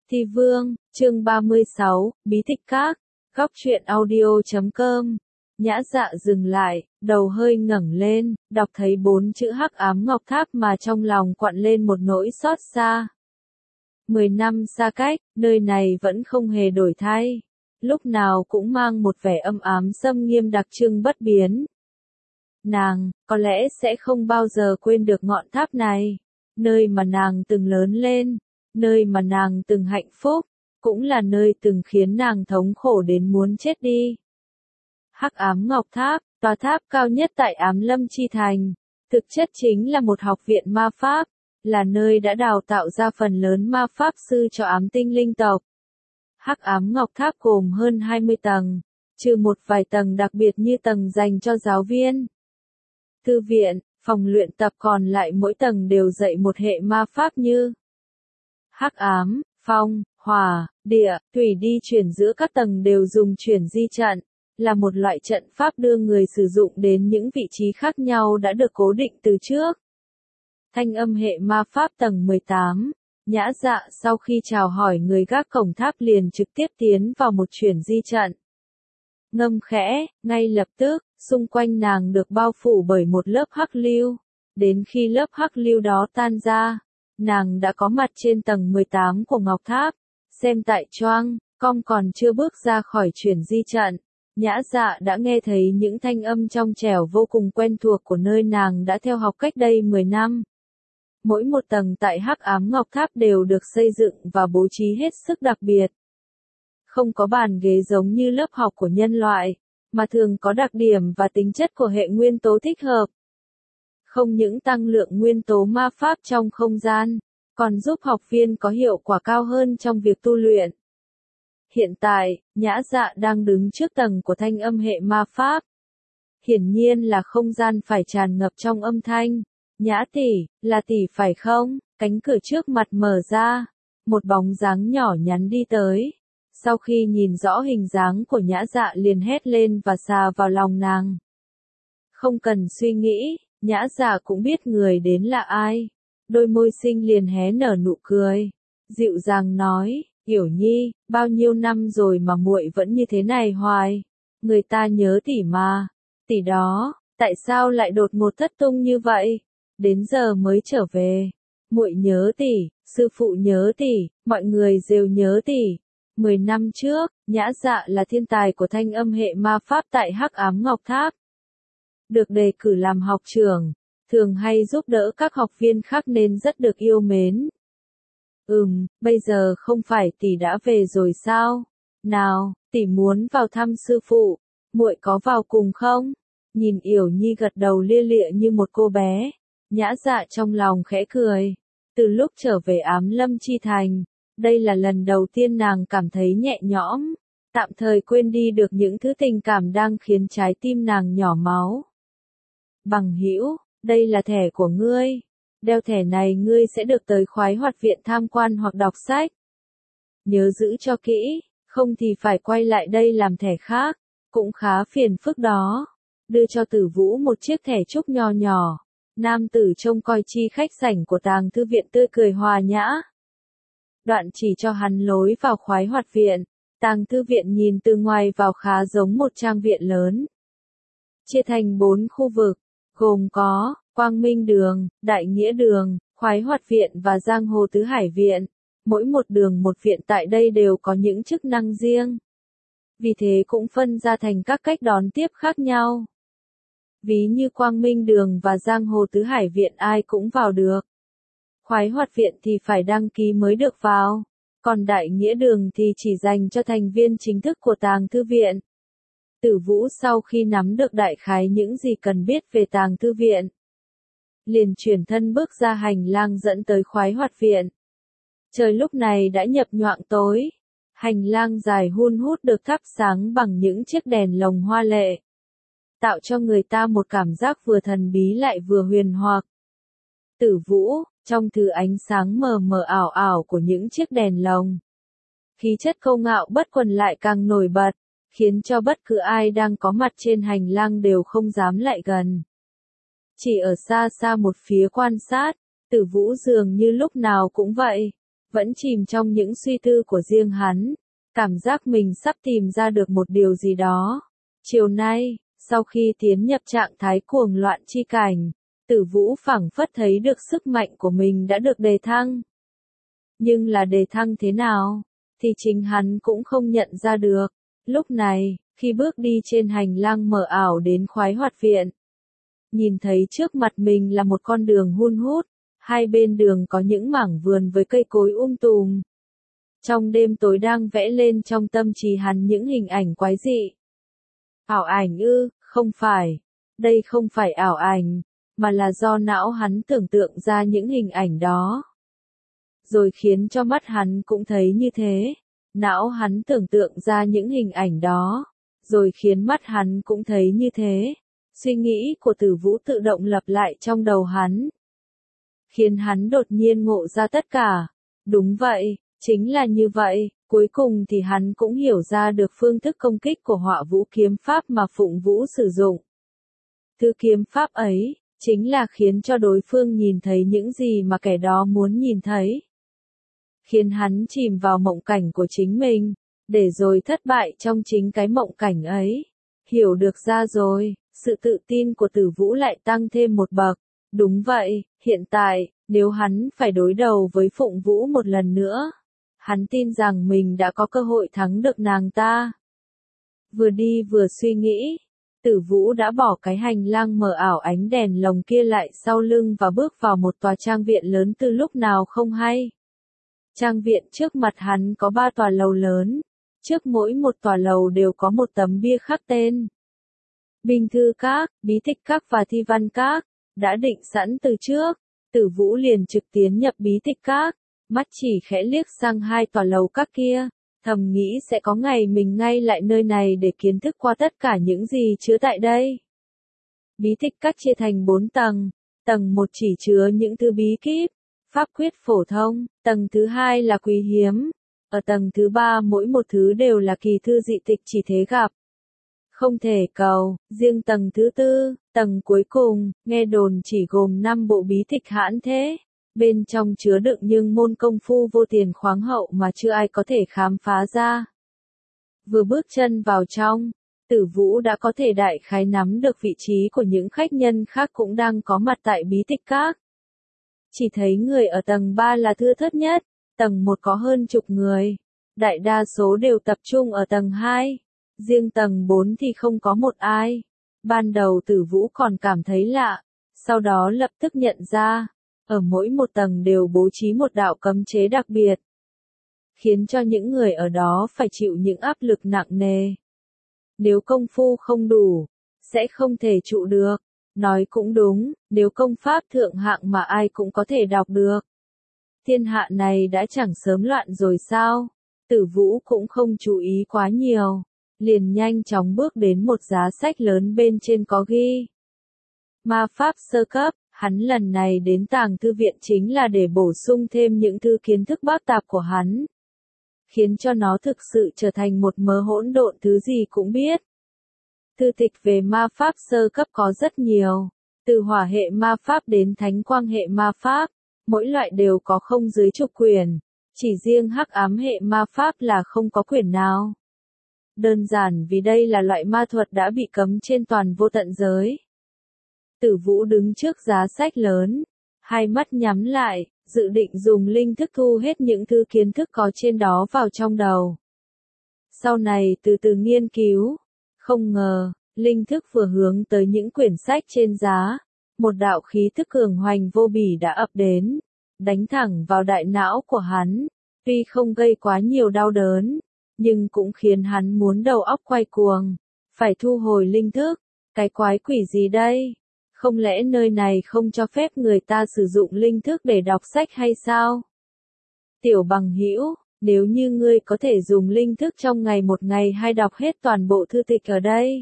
Thi Vương, chương 36, Bí Tịch Các, Góc truyện audio.com. Nhã Dạ dừng lại, đầu hơi ngẩng lên, đọc thấy 4 chữ Hắc Ám Ngọc Tháp mà trong lòng quặn lên một nỗi xót xa. 10 năm xa cách, nơi này vẫn không hề đổi thay. Lúc nào cũng mang một vẻ âm ám xâm nghiêm đặc trưng bất biến. Nàng, có lẽ sẽ không bao giờ quên được ngọn tháp này. Nơi mà nàng từng lớn lên, nơi mà nàng từng hạnh phúc, cũng là nơi từng khiến nàng thống khổ đến muốn chết đi. Hắc Ám Ngọc Tháp, tòa tháp cao nhất tại Ám Lâm Chi Thành, thực chất chính là một học viện ma pháp, là nơi đã đào tạo ra phần lớn ma pháp sư cho ám tinh linh tộc. Hắc Ám Ngọc Tháp gồm hơn 20 tầng, trừ một vài tầng đặc biệt như tầng dành cho giáo viên, thư viện, phòng luyện tập, còn lại mỗi tầng đều dạy một hệ ma pháp như hắc ám, phong, hỏa, địa, thủy. Đi chuyển giữa các tầng đều dùng chuyển di trận, là một loại trận pháp đưa người sử dụng đến những vị trí khác nhau đã được cố định từ trước. Thanh âm hệ ma pháp tầng 18, Nhã Dạ sau khi chào hỏi người gác cổng tháp liền trực tiếp tiến vào một chuyển di trận. Ngâm khẽ, ngay lập tức, xung quanh nàng được bao phủ bởi một lớp hắc lưu. Đến khi lớp hắc lưu đó tan ra, nàng đã có mặt trên tầng 18 của Ngọc Tháp. Xem tại choang, cong còn chưa bước ra khỏi chuyển di trận, Nhã Dạ đã nghe thấy những thanh âm trong trẻo vô cùng quen thuộc của nơi nàng đã theo học cách đây 10 năm. Mỗi một tầng tại Hắc Ám Ngọc Tháp đều được xây dựng và bố trí hết sức đặc biệt. Không có bàn ghế giống như lớp học của nhân loại, mà thường có đặc điểm và tính chất của hệ nguyên tố thích hợp. Không những tăng lượng nguyên tố ma pháp trong không gian, còn giúp học viên có hiệu quả cao hơn trong việc tu luyện. Hiện tại, Nhã Dạ đang đứng trước tầng của thanh âm hệ ma pháp. Hiển nhiên là không gian phải tràn ngập trong âm thanh. Nhã tỷ, là tỷ phải không? Cánh cửa trước mặt mở ra, một bóng dáng nhỏ nhắn đi tới. Sau khi nhìn rõ hình dáng của Nhã Dạ liền hét lên và xà vào lòng nàng. Không cần suy nghĩ, Nhã Dạ cũng biết người đến là ai. Đôi môi xinh liền hé nở nụ cười, dịu dàng nói, Yểu Nhi, bao nhiêu năm rồi mà muội vẫn như thế này hoài. Người ta nhớ tỷ mà. Tỷ đó, tại sao lại đột ngột thất tung như vậy? Đến giờ mới trở về. Muội nhớ tỷ, sư phụ nhớ tỷ, mọi người đều nhớ tỷ. 10 năm trước, Nhã Dạ là thiên tài của thanh âm hệ ma pháp tại Hắc Ám Ngọc Tháp. Được đề cử làm học trưởng, thường hay giúp đỡ các học viên khác nên rất được yêu mến. Bây giờ không phải tỷ đã về rồi sao? Nào, tỷ muốn vào thăm sư phụ, muội có vào cùng không? Nhìn Yểu Nhi gật đầu lia lịa như một cô bé, Nhã Dạ trong lòng khẽ cười. Từ lúc trở về Ám Lâm Chi Thành, đây là lần đầu tiên nàng cảm thấy nhẹ nhõm, tạm thời quên đi được những thứ tình cảm đang khiến trái tim nàng nhỏ máu. Bằng hữu, đây là thẻ của ngươi. Đeo thẻ này ngươi sẽ được tới khoái hoạt viện tham quan hoặc đọc sách. Nhớ giữ cho kỹ, không thì phải quay lại đây làm thẻ khác, cũng khá phiền phức đó. Đưa cho Tử Vũ một chiếc thẻ trúc nho nhỏ. Nam tử trông coi chi khách sảnh của tàng thư viện tươi cười hòa nhã. Đoạn chỉ cho hắn lối vào khoái hoạt viện. Tàng thư viện nhìn từ ngoài vào khá giống một trang viện lớn. Chia thành 4 khu vực, gồm có Quang Minh Đường, Đại Nghĩa Đường, Khoái Hoạt Viện và Giang Hồ Tứ Hải Viện. Mỗi một đường một viện tại đây đều có những chức năng riêng. Vì thế cũng phân ra thành các cách đón tiếp khác nhau. Ví như Quang Minh Đường và Giang Hồ Tứ Hải Viện ai cũng vào được. Khoái Hoạt Viện thì phải đăng ký mới được vào. Còn Đại Nghĩa Đường thì chỉ dành cho thành viên chính thức của tàng thư viện. Tử Vũ sau khi nắm được đại khái những gì cần biết về tàng thư viện, liền chuyển thân bước ra hành lang dẫn tới khoái hoạt viện. Trời lúc này đã nhập nhoạng tối. Hành lang dài hun hút được thắp sáng bằng những chiếc đèn lồng hoa lệ, tạo cho người ta một cảm giác vừa thần bí lại vừa huyền hoặc. Tử Vũ, trong thứ ánh sáng mờ mờ ảo ảo của những chiếc đèn lồng, khí chất câu ngạo bất quần lại càng nổi bật, khiến cho bất cứ ai đang có mặt trên hành lang đều không dám lại gần. Chỉ ở xa xa một phía quan sát, Tử Vũ dường như lúc nào cũng vậy. vẫn chìm trong những suy tư của riêng hắn, cảm giác mình sắp tìm ra được một điều gì đó. Chiều nay, sau khi tiến nhập trạng thái cuồng loạn chi cảnh, Tử Vũ phảng phất thấy được sức mạnh của mình đã được đề thăng. Nhưng là đề thăng thế nào, thì chính hắn cũng không nhận ra được. Lúc này, khi bước đi trên hành lang mờ ảo đến khoái hoạt viện, nhìn thấy trước mặt mình là một con đường hun hút, hai bên đường có những mảng vườn với cây cối tùm. Trong đêm tối đang vẽ lên trong tâm trí hắn những hình ảnh quái dị. Ảo ảnh ư, không phải. Đây không phải ảo ảnh, mà là do não hắn tưởng tượng ra những hình ảnh đó. Rồi khiến cho mắt hắn cũng thấy như thế. Não hắn tưởng tượng ra những hình ảnh đó, rồi khiến mắt hắn cũng thấy như thế. Suy nghĩ của Tử Vũ tự động lặp lại trong đầu hắn, khiến hắn đột nhiên ngộ ra tất cả. Đúng vậy, chính là như vậy, cuối cùng thì hắn cũng hiểu ra được phương thức công kích của Họa Vũ kiếm pháp mà Phụng Vũ sử dụng. Thứ kiếm pháp ấy, chính là khiến cho đối phương nhìn thấy những gì mà kẻ đó muốn nhìn thấy. Khiến hắn chìm vào mộng cảnh của chính mình, để rồi thất bại trong chính cái mộng cảnh ấy. Hiểu được ra rồi, sự tự tin của Tử Vũ lại tăng thêm một bậc. Đúng vậy, hiện tại, nếu hắn phải đối đầu với Phụng Vũ một lần nữa, hắn tin rằng mình đã có cơ hội thắng được nàng ta. Vừa đi vừa suy nghĩ, Tử Vũ đã bỏ cái hành lang mờ ảo ánh đèn lồng kia lại sau lưng và bước vào một tòa trang viện lớn từ lúc nào không hay. Trang viện trước mặt hắn có 3 tòa lầu lớn, trước mỗi một tòa lầu đều có một tấm bia khắc tên. Binh thư các, bí tịch các và thi văn các, đã định sẵn từ trước. Tử Vũ liền trực tiến nhập bí tịch các, mắt chỉ khẽ liếc sang 2 tòa lầu các kia, thầm nghĩ sẽ có ngày mình ngay lại nơi này để kiến thức qua tất cả những gì chứa tại đây. Bí tịch các chia thành 4 tầng, tầng 1 chỉ chứa những thứ bí kíp, pháp quyết phổ thông, tầng thứ 2 là quý hiếm, ở tầng thứ 3 mỗi một thứ đều là kỳ thư dị tịch chỉ thế gặp, không thể cầu. Riêng tầng thứ 4, tầng cuối cùng, nghe đồn chỉ gồm 5 bộ bí tịch hãn thế, bên trong chứa đựng những môn công phu vô tiền khoáng hậu mà chưa ai có thể khám phá ra. Vừa bước chân vào trong, Tử Vũ đã có thể đại khái nắm được vị trí của những khách nhân khác cũng đang có mặt tại bí tịch các. Chỉ thấy người ở tầng 3 là thưa thớt nhất, tầng 1 có hơn chục người, đại đa số đều tập trung ở tầng 2, riêng tầng 4 thì không có một ai. Ban đầu Tử Vũ còn cảm thấy lạ, sau đó lập tức nhận ra, ở mỗi một tầng đều bố trí một đạo cấm chế đặc biệt, khiến cho những người ở đó phải chịu những áp lực nặng nề. Nếu công phu không đủ, sẽ không thể trụ được. Nói cũng đúng, nếu công pháp thượng hạng mà ai cũng có thể đọc được, thiên hạ này đã chẳng sớm loạn rồi sao? Tử Vũ cũng không chú ý quá nhiều, liền nhanh chóng bước đến một giá sách lớn bên trên có ghi Ma pháp sơ cấp. Hắn lần này đến tàng thư viện chính là để bổ sung thêm những thứ kiến thức bác tạp của hắn, khiến cho nó thực sự trở thành một mớ hỗn độn thứ gì cũng biết. Thư tịch về ma pháp sơ cấp có rất nhiều, từ hỏa hệ ma pháp đến thánh quang hệ ma pháp, mỗi loại đều có không dưới chục quyển, chỉ riêng hắc ám hệ ma pháp là không có quyển nào. Đơn giản vì đây là loại ma thuật đã bị cấm trên toàn vô tận giới. Tử Vũ đứng trước giá sách lớn, hai mắt nhắm lại, dự định dùng linh thức thu hết những thứ kiến thức có trên đó vào trong đầu. Sau này từ từ nghiên cứu, không ngờ, linh thức vừa hướng tới những quyển sách trên giá, một đạo khí thức cường hoành vô bỉ đã ập đến, đánh thẳng vào đại não của hắn, tuy không gây quá nhiều đau đớn, nhưng cũng khiến hắn muốn đầu óc quay cuồng, phải thu hồi linh thức. Cái quái quỷ gì đây? Không lẽ nơi này không cho phép người ta sử dụng linh thức để đọc sách hay sao? Tiểu bằng hữu, nếu như ngươi có thể dùng linh thức trong ngày một ngày hay đọc hết toàn bộ thư tịch ở đây,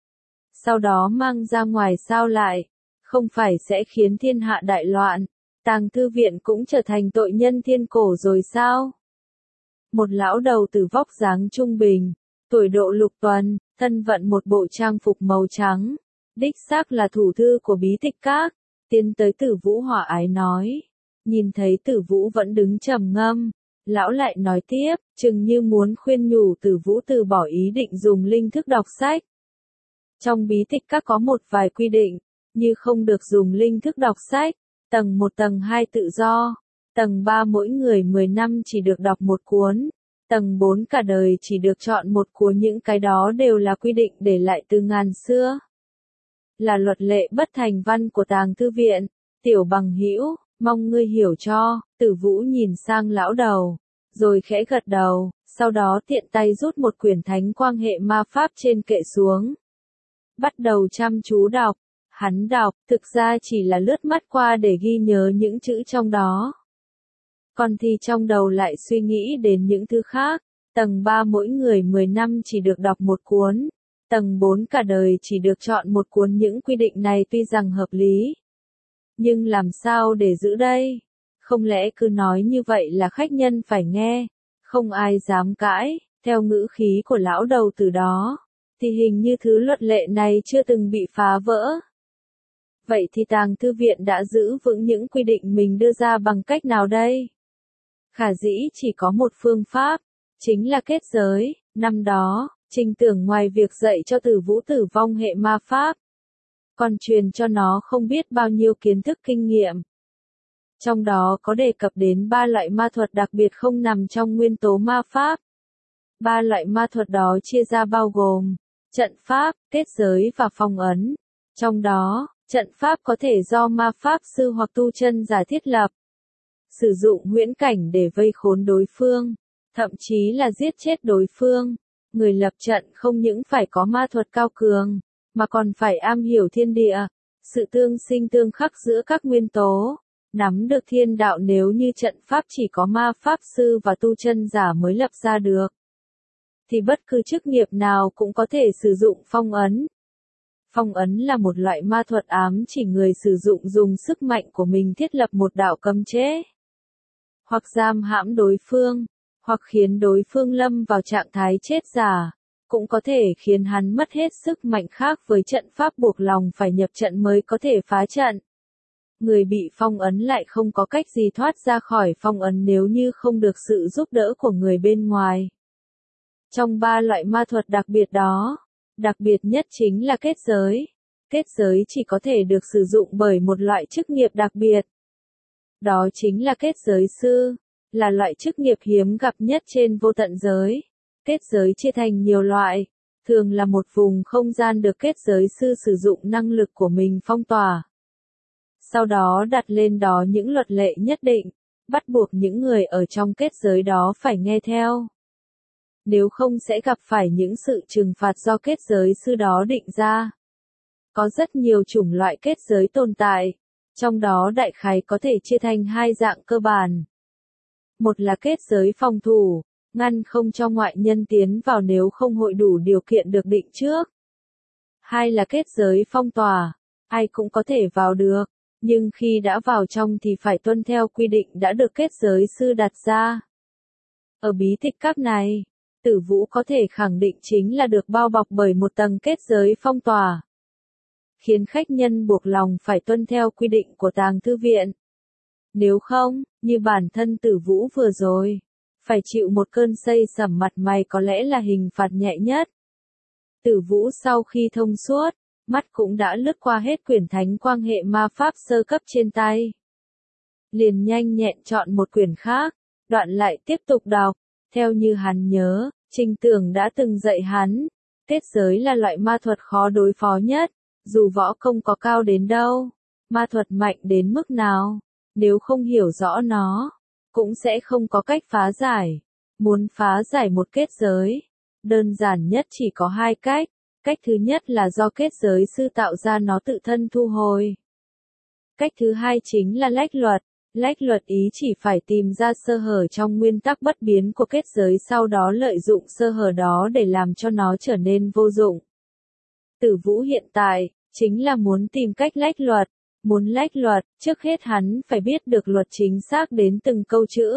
sau đó mang ra ngoài sao lại, không phải sẽ khiến thiên hạ đại loạn, tàng thư viện cũng trở thành tội nhân thiên cổ rồi sao? Một lão đầu tử vóc dáng trung bình, tuổi độ lục tuần, thân vận một bộ trang phục màu trắng, đích xác là thủ thư của bí tịch các, tiến tới Tử Vũ hòa ái nói, Nhìn thấy Tử Vũ vẫn đứng trầm ngâm, lão lại nói tiếp, chừng như muốn khuyên nhủ Tử Vũ từ bỏ ý định dùng linh thức đọc sách. Trong bí tịch các có một vài quy định, như không được dùng linh thức đọc sách, tầng 1 tầng 2 tự do, tầng 3 mỗi người 10 năm chỉ được đọc một cuốn, tầng 4 cả đời chỉ được chọn một cuốn, những cái đó đều là quy định để lại từ ngàn xưa. Là luật lệ bất thành văn của Tàng Thư Viện, Tiểu bằng hữu, mong ngươi hiểu cho. Tử Vũ nhìn sang lão đầu, rồi khẽ gật đầu, sau đó tiện tay rút một quyển Thánh Quang Hệ Ma Pháp trên kệ xuống. Bắt đầu chăm chú đọc, hắn đọc, thực ra chỉ là lướt mắt qua để ghi nhớ những chữ trong đó. Còn thì trong đầu lại suy nghĩ đến những thứ khác, tầng 3 mỗi người 10 năm chỉ được đọc một cuốn, tầng 4 cả đời chỉ được chọn một cuốn. Những quy định này tuy rằng hợp lý, nhưng làm sao để giữ đây? Không lẽ cứ nói như vậy là khách nhân phải nghe, không ai dám cãi. Theo ngữ khí của lão đầu từ đó, thì hình như thứ luật lệ này chưa từng bị phá vỡ. Vậy thì Tàng Thư Viện đã giữ vững những quy định mình đưa ra bằng cách nào đây? Khả dĩ chỉ có một phương pháp, chính là kết giới. Năm đó, Trình Tưởng ngoài việc dạy cho Tử Vũ Tử Vong hệ ma pháp, còn truyền cho nó không biết bao nhiêu kiến thức kinh nghiệm. Trong đó có đề cập đến 3 loại ma thuật đặc biệt không nằm trong nguyên tố ma pháp. 3 loại ma thuật đó chia ra bao gồm trận pháp, kết giới và phong ấn. Trong đó, trận pháp có thể do ma pháp sư hoặc tu chân giả thiết lập, sử dụng huyễn cảnh để vây khốn đối phương, thậm chí là giết chết đối phương. Người lập trận không những phải có ma thuật cao cường, mà còn phải am hiểu thiên địa, sự tương sinh tương khắc giữa các nguyên tố, nắm được thiên đạo. Nếu như trận pháp chỉ có ma pháp sư và tu chân giả mới lập ra được, thì bất cứ chức nghiệp nào cũng có thể sử dụng phong ấn. Phong ấn là một loại ma thuật ám chỉ người sử dụng dùng sức mạnh của mình thiết lập một đạo cấm chế, hoặc giam hãm đối phương, hoặc khiến đối phương lâm vào trạng thái chết giả, cũng có thể khiến hắn mất hết sức mạnh. Khác với trận pháp buộc lòng phải nhập trận mới có thể phá trận, người bị phong ấn lại không có cách gì thoát ra khỏi phong ấn nếu như không được sự giúp đỡ của người bên ngoài. Trong 3 loại ma thuật đặc biệt đó, đặc biệt nhất chính là kết giới. Kết giới chỉ có thể được sử dụng bởi một loại chức nghiệp đặc biệt. Đó chính là kết giới sư, là loại chức nghiệp hiếm gặp nhất trên vô tận giới. Kết giới chia thành nhiều loại, thường là một vùng không gian được kết giới sư sử dụng năng lực của mình phong tỏa. Sau đó đặt lên đó những luật lệ nhất định, bắt buộc những người ở trong kết giới đó phải nghe theo. Nếu không sẽ gặp phải những sự trừng phạt do kết giới sư đó định ra. Có rất nhiều chủng loại kết giới tồn tại, trong đó đại khái có thể chia thành 2 dạng cơ bản. Một là kết giới phòng thủ, ngăn không cho ngoại nhân tiến vào nếu không hội đủ điều kiện được định trước. 2 là kết giới phong tỏa, ai cũng có thể vào được, nhưng khi đã vào trong thì phải tuân theo quy định đã được kết giới sư đặt ra. Ở bí tịch các này, Tử Vũ có thể khẳng định chính là được bao bọc bởi một tầng kết giới phong tỏa, khiến khách nhân buộc lòng phải tuân theo quy định của Tàng Thư Viện. Nếu không, như bản thân Tử Vũ vừa rồi, phải chịu một cơn xây sẩm mặt mày có lẽ là hình phạt nhẹ nhất. Tử Vũ sau khi thông suốt, mắt cũng đã lướt qua hết quyển Thánh Quang Hệ Ma Pháp sơ cấp trên tay. Liền nhanh nhẹn chọn một quyển khác, đoạn lại tiếp tục đọc. Theo như hắn nhớ, Trình Tưởng đã từng dạy hắn, kết giới là loại ma thuật khó đối phó nhất, dù võ công có cao đến đâu, ma thuật mạnh đến mức nào, nếu không hiểu rõ nó, cũng sẽ không có cách phá giải. Muốn phá giải một kết giới, đơn giản nhất chỉ có 2 cách. Cách thứ nhất là do kết giới sư tạo ra nó tự thân thu hồi. Cách thứ hai chính là lách luật. Lách luật ý chỉ phải tìm ra sơ hở trong nguyên tắc bất biến của kết giới, sau đó lợi dụng sơ hở đó để làm cho nó trở nên vô dụng. Tử Vũ hiện tại, chính là muốn tìm cách lách luật. Muốn lách luật, trước hết hắn phải biết được luật chính xác đến từng câu chữ.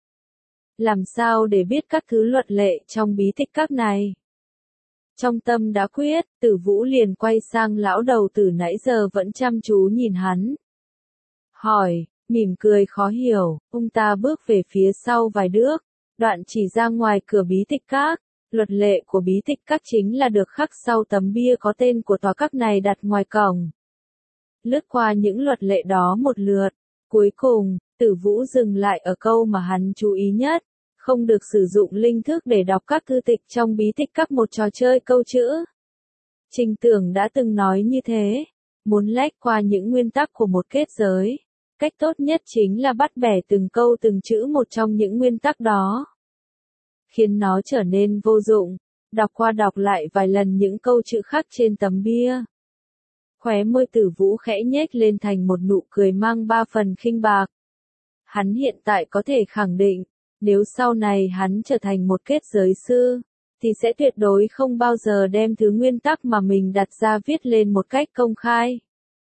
Làm sao để biết các thứ luật lệ trong bí tịch các này? Trong tâm đã quyết, Tử Vũ liền quay sang lão đầu từ nãy giờ vẫn chăm chú nhìn hắn. Hỏi, Mỉm cười khó hiểu, ông ta bước về phía sau vài bước, đoạn chỉ ra ngoài cửa bí tịch các. Luật lệ của bí tịch các chính là được khắc sau tấm bia có tên của tòa các này đặt ngoài cổng. Lướt qua những luật lệ đó một lượt, cuối cùng, Tử Vũ dừng lại ở câu mà hắn chú ý nhất, không được sử dụng linh thức để đọc các thư tịch trong bí tịch các, một trò chơi câu chữ. Trình Tưởng đã từng nói như thế, muốn lách qua những nguyên tắc của một kết giới, cách tốt nhất chính là bắt bẻ từng câu từng chữ một trong những nguyên tắc đó, khiến nó trở nên vô dụng, đọc qua đọc lại vài lần những câu chữ khắc trên tấm bia. Khóe môi Tử Vũ khẽ nhếch lên thành một nụ cười mang ba phần khinh bạc. Hắn hiện tại có thể khẳng định, nếu sau này hắn trở thành một kết giới sư, thì sẽ tuyệt đối không bao giờ đem thứ nguyên tắc mà mình đặt ra viết lên một cách công khai.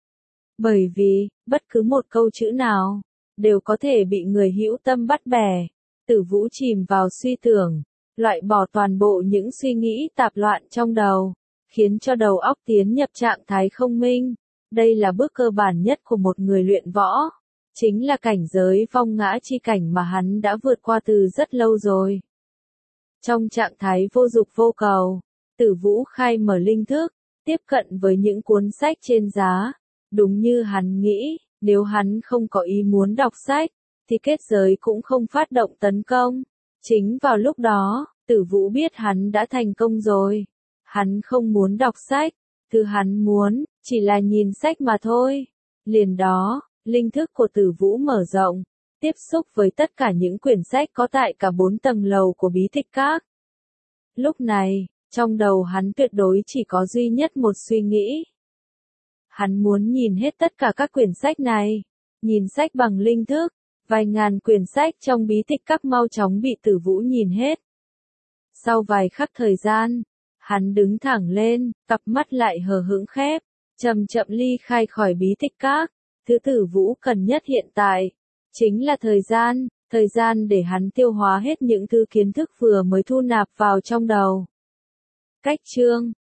Bởi vì, bất cứ một câu chữ nào, đều có thể bị người hữu tâm bắt bẻ. Tử Vũ chìm vào suy tưởng, loại bỏ toàn bộ những suy nghĩ tạp loạn trong đầu, khiến cho đầu óc tiến nhập trạng thái không minh. Đây là bước cơ bản nhất của một người luyện võ, chính là cảnh giới vong ngã chi cảnh mà hắn đã vượt qua từ rất lâu rồi. Trong trạng thái vô dục vô cầu, Tử Vũ khai mở linh thức, tiếp cận với những cuốn sách trên giá. Đúng như hắn nghĩ, nếu hắn không có ý muốn đọc sách, thì kết giới cũng không phát động tấn công. Chính vào lúc đó, Tử Vũ biết hắn đã thành công rồi. Hắn không muốn đọc sách, thứ hắn muốn, chỉ là nhìn sách mà thôi. Liền đó, linh thức của Tử Vũ mở rộng, tiếp xúc với tất cả những quyển sách có tại cả 4 tầng lầu của bí tịch các. Lúc này, trong đầu hắn tuyệt đối chỉ có duy nhất một suy nghĩ. Hắn muốn nhìn hết tất cả các quyển sách này, nhìn sách bằng linh thức, vài ngàn quyển sách trong bí tịch các mau chóng bị Tử Vũ nhìn hết. Sau vài khắc thời gian, hắn đứng thẳng lên, cặp mắt lại hờ hững khép, chậm chậm ly khai khỏi bí tịch các. Thứ Tử Vũ cần nhất hiện tại, chính là thời gian để hắn tiêu hóa hết những thứ kiến thức vừa mới thu nạp vào trong đầu. Cách chương